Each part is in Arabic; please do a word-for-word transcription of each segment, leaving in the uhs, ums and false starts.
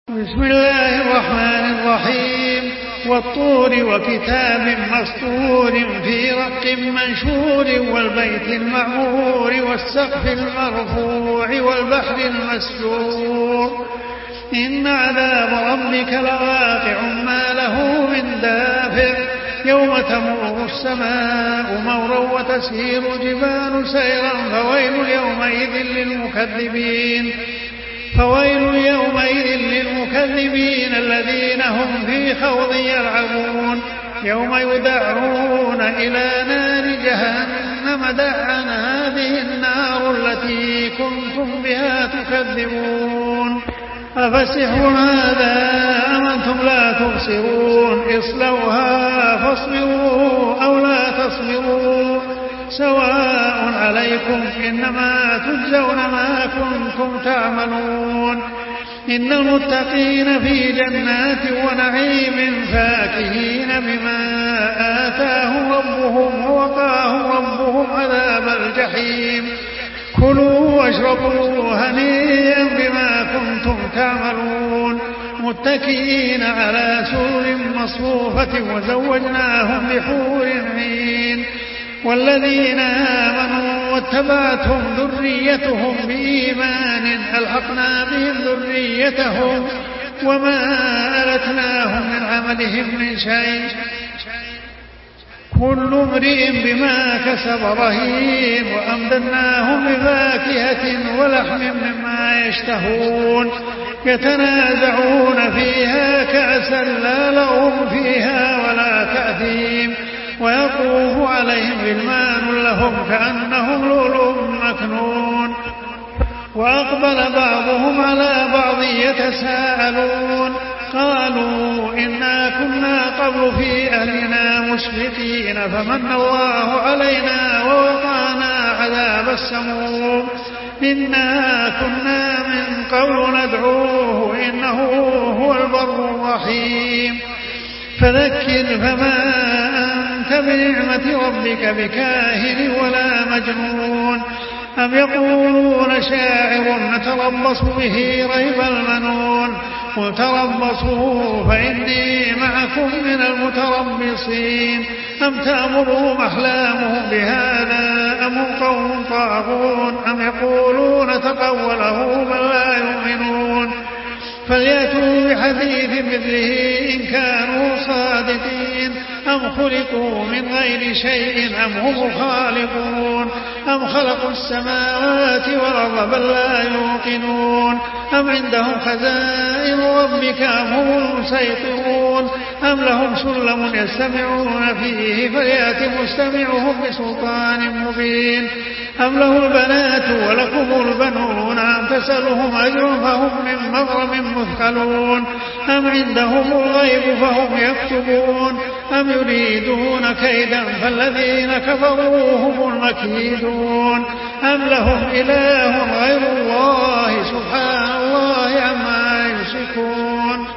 بسم الله الرحمن الرحيم والطور وكتاب مسطور في رق منشور والبيت المعمور والسقف المرفوع والبحر المسجور إن عذاب ربك لواقع ما له من دافع يوم تمور السماء مورا وتسير الجبال سيرا فويل يومئذ للمكذبين فويل يومئذ للمكذبين الذين هم في خوض يلعبون يوم يدعون إلى نار جهنم دعا هذه النار التي كنتم بها تكذبون أفسحر هذا أم أنتم لا تبصرون اصلوها فاصبروا أو لا تصبروا سواء عليكم إنما تجزون ما كنتم تعملون إن المتقين في جنات ونعيم فاكهين بما آتاهم ربهم ووقاهم ربهم عذاب الجحيم كلوا واشربوا هنيئا بما كنتم تعملون متكئين على سرر مصفوفة وزوجناهم بحور عين والذين آمنوا واتبعتهم ذريتهم بإيمان ألحقنا بهم ذريتهم وما ألتناهم من عملهم من شيء كل امرئ بما كسب رهين وأمددناهم بفاكهة ولحم مما يشتهون يتنازعون فيها كأسا لا لغو فيها ولا تأثيم ويطوف عليهم غلمان لهم كأنهم لؤلؤ مكنون وأقبل بعضهم على بعض يتساءلون قالوا إنا كنا قبل في أهلنا مشفقين فمن الله علينا ووقانا عذاب السموم إنا كنا من قبل ندعوه إنه هو البر الرحيم فذكر فما أنت بنعمة ربك بكاهن ولا مجنون أم يقولون شاعر نتربص به ريب المنون قل تربصوا فإني معكم من المتربصين أم تأمرهم أحلامهم بهذا أم هم قوم طاغون أم يقولون تقوله بل لا يؤمنون فليأتوا بحديث مثله إن كانوا صادقين أم خلقوا من غير شيء أم هم الخالقون أم خلقوا السماوات والأرض بل لا يوقنون أم عندهم خزائن ربك أم هم المسيطرون أم لهم سلم يستمعون فيه فليأت مستمعهم بسلطان مبين أم له البنات ولكم البنون أم تسألهم أجر فهم من مغرم مثقلون أم عندهم الغيب فهم يكتبون أم يريدون كيدا فالذين كفروا هم المكيدون أم لهم إله غير الله سبحان الله عما يشركون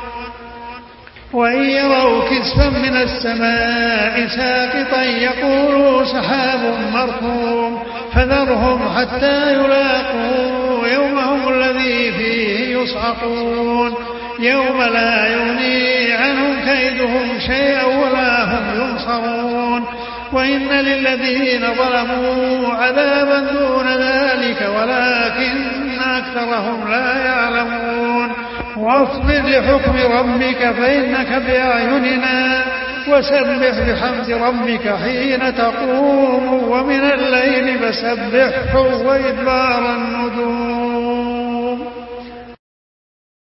وإن يروا كسفا من السماء ساقطا يقولوا سحاب مركوم فذرهم حتى يلاقوا يومهم الذي فيه يصعقون يوم لا يغني عنهم كيدهم شيئا ولا هم ينصرون وإن للذين ظلموا عذابا دون ذلك ولكن أكثرهم لا يعلمون واصبر لحكم ربك فإنك بأعيننا وسبح بحمد ربك حين تقوم ومن الليل فسبحه وإدبار النجوم